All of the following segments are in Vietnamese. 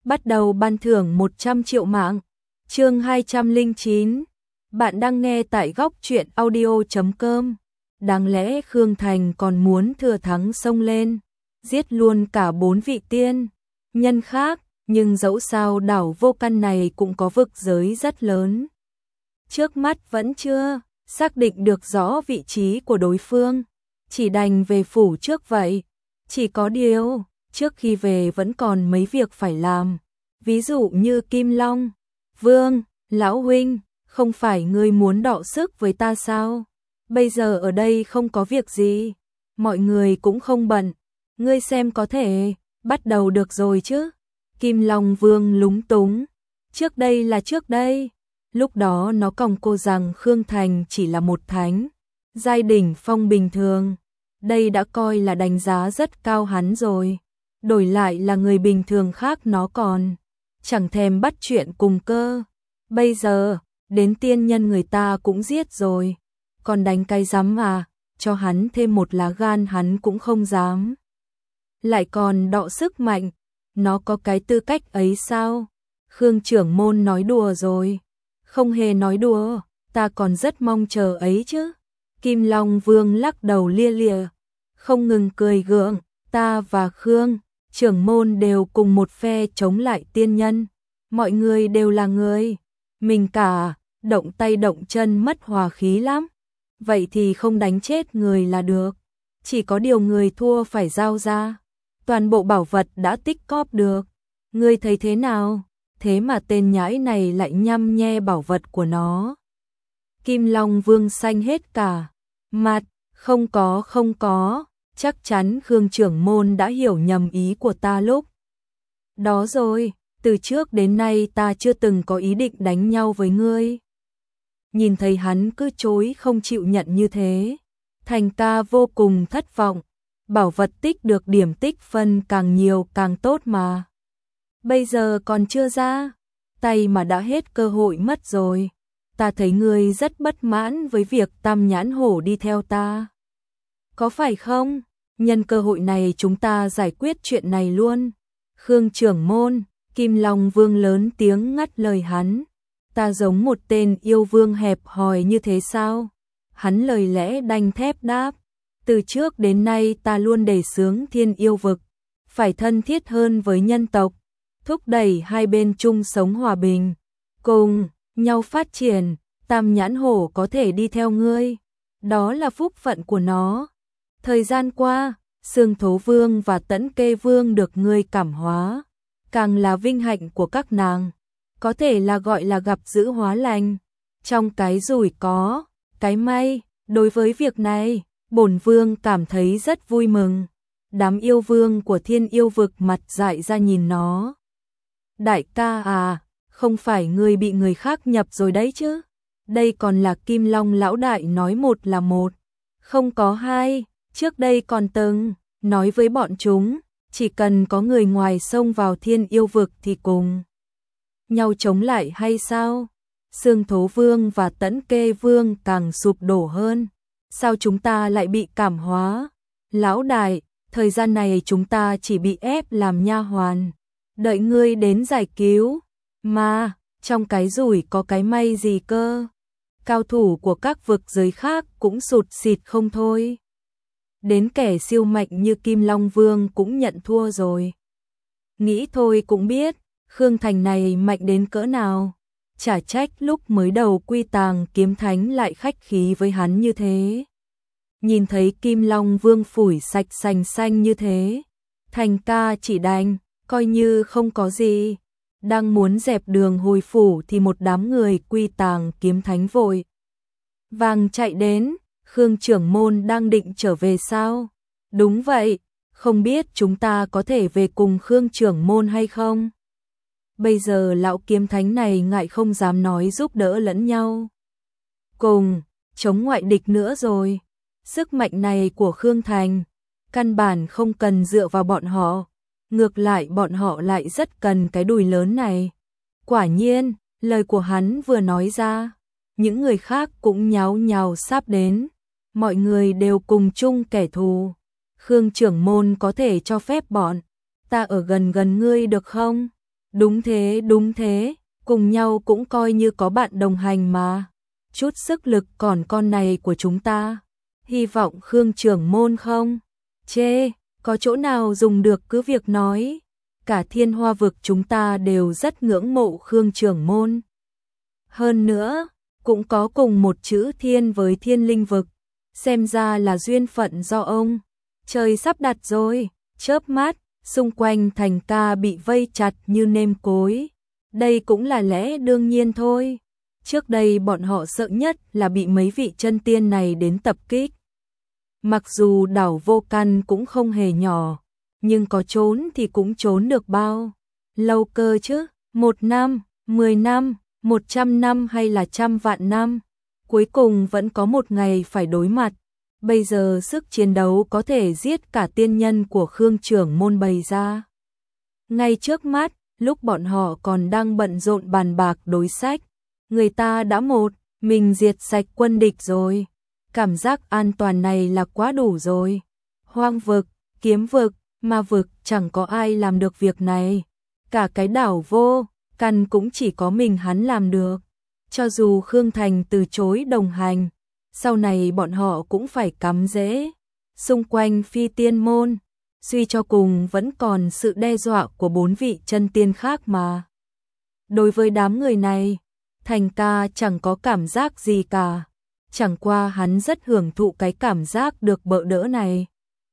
bắt đầu ban thưởng 100 triệu mạng. Chương 209. Bạn đang nghe tại góc truyện audio.com. Đáng lẽ Khương Thành còn muốn thừa thắng xông lên, giết luôn cả 4 vị tiên nhân khác, nhưng dẫu sao đảo vô căn này cũng có vực giới rất lớn. Trước mắt vẫn chưa xác định được rõ vị trí của đối phương, chỉ đành về phủ trước vậy. Chỉ có điều, trước khi về vẫn còn mấy việc phải làm, ví dụ như Kim Long Vương, lão huynh, không phải ngươi muốn đọ sức với ta sao? Bây giờ ở đây không có việc gì, mọi người cũng không bận, ngươi xem có thể bắt đầu được rồi chứ? Kim Long Vương lúng túng, trước đây là trước đây, lúc đó nó còng cô rằng Khương Thành chỉ là một thánh giai đỉnh phong bình thường, đây đã coi là đánh giá rất cao hắn rồi, đổi lại là người bình thường khác nó còn chẳng thèm bắt chuyện cùng cơ. Bây giờ, đến tiên nhân người ta cũng giết rồi, còn đánh cái dám à, cho hắn thêm một lá gan hắn cũng không dám. Lại còn đọ sức mạnh, nó có cái tư cách ấy sao? Khương trưởng môn nói đùa rồi. Không hề nói đùa, ta còn rất mong chờ ấy chứ. Kim Long Vương lắc đầu lia lịa, không ngừng cười gượng, ta và Khương trưởng môn đều cùng một phe chống lại tiên nhân. Mọi người đều là người mình cả, động tay động chân mất hòa khí lắm. Vậy thì không đánh chết người là được. Chỉ có điều người thua phải giao ra toàn bộ bảo vật đã tích cóp được. Ngươi thấy thế nào? Thế mà tên nhãi này lại nhăm nhe bảo vật của nó. Kim Long Vương xanh hết cả mặt, không có, chắc chắn Khương trưởng môn đã hiểu nhầm ý của ta lúc đó rồi, từ trước đến nay ta chưa từng có ý định đánh nhau với ngươi. Nhìn thấy hắn cứ chối không chịu nhận như thế, Thành ca vô cùng thất vọng, bảo vật tích được điểm tích phân càng nhiều càng tốt mà. Bây giờ còn chưa ra, tay mà đã hết cơ hội mất rồi. Ta thấy ngươi rất bất mãn với việc Tam Nhãn Hổ đi theo ta. Có phải không? Nhân cơ hội này chúng ta giải quyết chuyện này luôn. Khương trưởng môn, Kim Long Vương lớn tiếng ngắt lời hắn. Ta giống một tên yêu vương hẹp hòi như thế sao? Hắn lời lẽ đanh thép đáp. Từ trước đến nay ta luôn đề xướng thiên yêu vực, phải thân thiết hơn với nhân tộc, thúc đẩy hai bên chung sống hòa bình, cùng nhau phát triển. Tam Nhãn Hổ có thể đi theo ngươi, đó là phúc phận của nó. Thời gian qua, Xương Thố Vương và Tẫn Kê Vương được ngươi cảm hóa, càng là vinh hạnh của các nàng, có thể là gọi là gặp dữ hóa lành. Trong cái rủi có cái may, đối với việc này, bổn vương cảm thấy rất vui mừng. Đám yêu vương của thiên yêu vực mặt dại ra nhìn nó. Đại ca à, không phải ngươi bị người khác nhập rồi đấy chứ? Đây còn là Kim Long lão đại nói một là một, không có hai. Trước đây còn từng nói với bọn chúng, chỉ cần có người ngoài xông vào thiên yêu vực thì cùng nhau chống lại hay sao? Xương Thố Vương và Tẫn Kê Vương càng sụp đổ hơn. Sao chúng ta lại bị cảm hóa? Lão đại, thời gian này chúng ta chỉ bị ép làm nha hoàn, đợi ngươi đến giải cứu. Mà, trong cái rủi có cái may gì cơ? Cao thủ của các vực giới khác cũng sụt xịt không thôi. Đến kẻ siêu mạnh như Kim Long Vương cũng nhận thua rồi. Nghĩ thôi cũng biết, Khương Thành này mạnh đến cỡ nào. Chả trách lúc mới đầu Quy Tàng Kiếm Thánh lại khách khí với hắn như thế. Nhìn thấy Kim Long Vương phủi sạch sành xanh như thế, Thành ca chỉ đành coi như không có gì. Đang muốn dẹp đường hồi phủ thì một đám người Quy Tàng Kiếm Thánh vội vàng chạy đến. Khương trưởng môn đang định trở về sao? Đúng vậy, không biết chúng ta có thể về cùng Khương trưởng môn hay không? Bây giờ lão kiếm thánh này ngại không dám nói giúp đỡ lẫn nhau. Cùng, chống ngoại địch nữa rồi. Sức mạnh này của Khương Thành, căn bản không cần dựa vào bọn họ. Ngược lại bọn họ lại rất cần cái đùi lớn này. Quả nhiên, lời của hắn vừa nói ra, những người khác cũng nháo nhào sắp đến. Mọi người đều cùng chung kẻ thù. Khương trưởng môn có thể cho phép bọn ta ở gần gần ngươi được không? Đúng thế, cùng nhau cũng coi như có bạn đồng hành mà. Chút sức lực còn con này của chúng ta. Hy vọng Khương trưởng môn không chê, có chỗ nào dùng được cứ việc nói. Cả Thiên Hoa vực chúng ta đều rất ngưỡng mộ Khương trưởng môn. Hơn nữa, cũng có cùng một chữ thiên với Thiên Linh vực. Xem ra là duyên phận do ông trời sắp đặt rồi. Chớp mắt, xung quanh Thành ca bị vây chặt như nêm cối. Đây cũng là lẽ đương nhiên thôi. Trước đây bọn họ sợ nhất là bị mấy vị chân tiên này đến tập kích. Mặc dù đảo Vô Căn cũng không hề nhỏ, nhưng có trốn thì cũng trốn được bao lâu cơ chứ, 1 năm, 10 năm, 100 năm hay là 100.000 năm, cuối cùng vẫn có một ngày phải đối mặt. Bây giờ sức chiến đấu có thể giết cả tiên nhân của Khương trưởng môn bày ra. Ngay trước mắt, lúc bọn họ còn đang bận rộn bàn bạc đối sách, người ta đã mình diệt sạch quân địch rồi. Cảm giác an toàn này là quá đủ rồi. Hoang vực, kiếm vực, ma vực chẳng có ai làm được việc này. Cả cái đảo Vô Căn cũng chỉ có mình hắn làm được. Cho dù Khương Thành từ chối đồng hành, sau này bọn họ cũng phải cắm rễ. Xung quanh Phi Tiên môn, suy cho cùng vẫn còn sự đe dọa của 4 vị chân tiên khác mà. Đối với đám người này, Thành ca chẳng có cảm giác gì cả. Chẳng qua hắn rất hưởng thụ cái cảm giác được bợ đỡ này.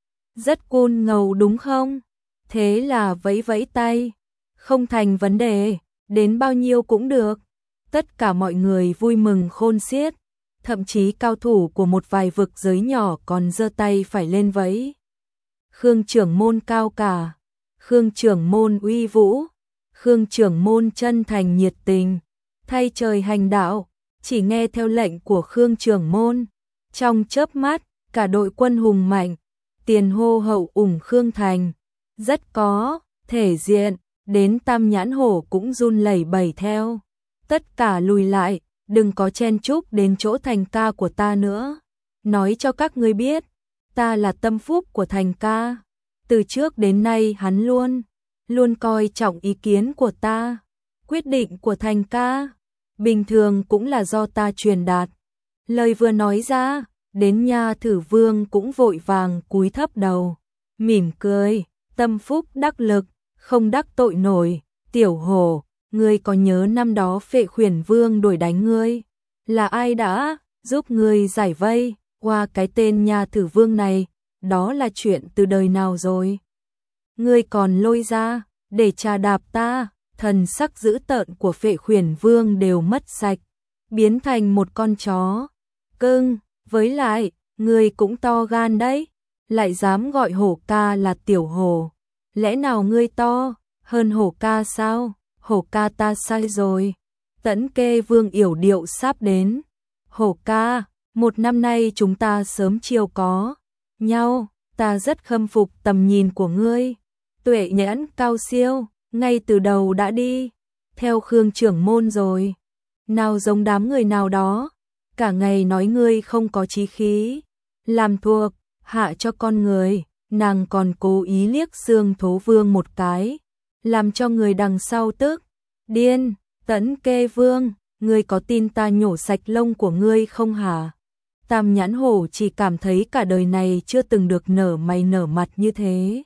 Rất cool ngầu đúng không? Thế là vẫy vẫy tay. Không thành vấn đề, đến bao nhiêu cũng được. Tất cả mọi người vui mừng khôn xiết. Thậm chí cao thủ của một vài vực giới nhỏ còn giơ tay phải lên vẫy. Khương trưởng môn cao cả. Khương trưởng môn uy vũ. Khương trưởng môn chân thành nhiệt tình. Thay trời hành đạo. Chỉ nghe theo lệnh của Khương trưởng môn. Trong chớp mắt, cả đội quân hùng mạnh, tiền hô hậu ủng Khương Thành. Rất có thể diện, đến Tam Nhãn Hổ cũng run lẩy bẩy theo. Tất cả lùi lại, đừng có chen chúc đến chỗ Thành ca của ta nữa. Nói cho các ngươi biết, ta là tâm phúc của Thành ca. Từ trước đến nay hắn luôn coi trọng ý kiến của ta. Quyết định của Thành ca bình thường cũng là do ta truyền đạt. Lời vừa nói ra, đến Nha Thử Vương cũng vội vàng cúi thấp đầu, mỉm cười, tâm phúc đắc lực, không đắc tội nổi. Tiểu Hổ, ngươi có nhớ năm đó Phệ Khuyển Vương đuổi đánh ngươi? Là ai đã giúp ngươi giải vây? Qua cái tên Nha Thử Vương này, đó là chuyện từ đời nào rồi? Ngươi còn lôi ra, để trà đạp ta. Thần sắc dữ tợn của Phệ Khuyển Vương đều mất sạch, biến thành một con chó cưng. Với lại, ngươi cũng to gan đấy, lại dám gọi Hổ ca là Tiểu Hổ. Lẽ nào ngươi to hơn Hổ ca sao? Hổ ca ta sai rồi. Tẫn Kê Vương yểu điệu sắp đến. Hổ ca, 1 năm nay chúng ta sớm chiều có nhau, ta rất khâm phục tầm nhìn của ngươi. Tuệ nhãn cao siêu, ngay từ đầu đã đi theo Khương trưởng môn rồi. Nào giống đám người nào đó, cả ngày nói ngươi không có chí khí, làm thuộc hạ cho con người, nàng còn cố ý liếc Xương Thố Vương một cái, làm cho người đằng sau tức điên. Tẫn Kê Vương, ngươi có tin ta nhổ sạch lông của ngươi không hả? Tam Nhãn Hổ chỉ cảm thấy cả đời này chưa từng được nở mày nở mặt như thế.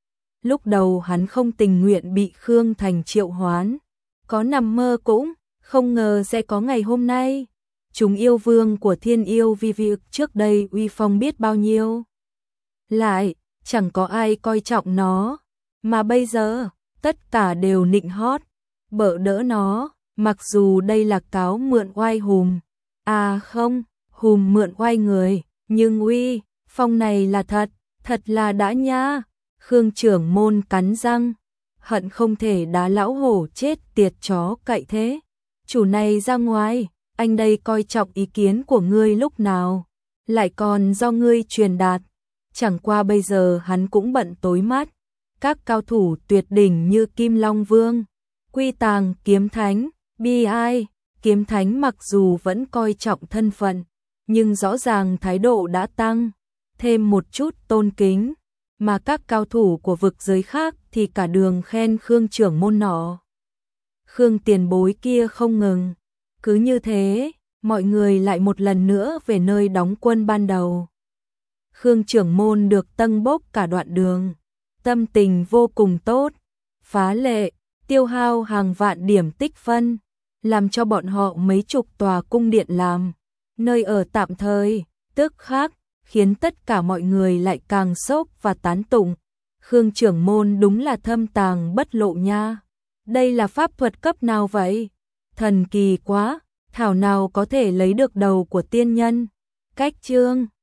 Lúc đầu hắn không tình nguyện bị Khương Thành triệu hoán, có nằm mơ cũng không ngờ sẽ có ngày hôm nay. Chúng yêu vương của Thiên Yêu Vi Vực trước đây uy phong biết bao nhiêu. Lại, chẳng có ai coi trọng nó, mà bây giờ, tất cả đều nịnh hót, bợ đỡ nó, mặc dù đây là cáo mượn oai hùm. À không, hùm mượn oai người, nhưng uy phong này là thật là đã nha. Khương trưởng môn cắn răng, hận không thể đá lão hổ chết tiệt chó cậy thế. Chủ này ra ngoài, anh đây coi trọng ý kiến của ngươi lúc nào, lại còn do ngươi truyền đạt. Chẳng qua bây giờ hắn cũng bận tối mắt. Các cao thủ tuyệt đỉnh như Kim Long Vương, Quy Tàng Kiếm Thánh, Bi Ai, Kiếm Thánh mặc dù vẫn coi trọng thân phận, nhưng rõ ràng thái độ đã tăng thêm một chút tôn kính. Mà các cao thủ của vực giới khác thì cả đường khen Khương trưởng môn nọ. Khương tiền bối kia không ngừng. Cứ như thế, mọi người lại một lần nữa về nơi đóng quân ban đầu. Khương trưởng môn được tâng bốc cả đoạn đường, tâm tình vô cùng tốt, phá lệ, tiêu hao hàng vạn điểm tích phân, làm cho bọn họ mấy chục tòa cung điện làm nơi ở tạm thời, tức khắc khiến tất cả mọi người lại càng sốc và tán tụng. Khương trưởng môn đúng là thâm tàng bất lộ nha. Đây là pháp thuật cấp nào vậy? Thần kỳ quá, thảo nào có thể lấy được đầu của tiên nhân. Cách chương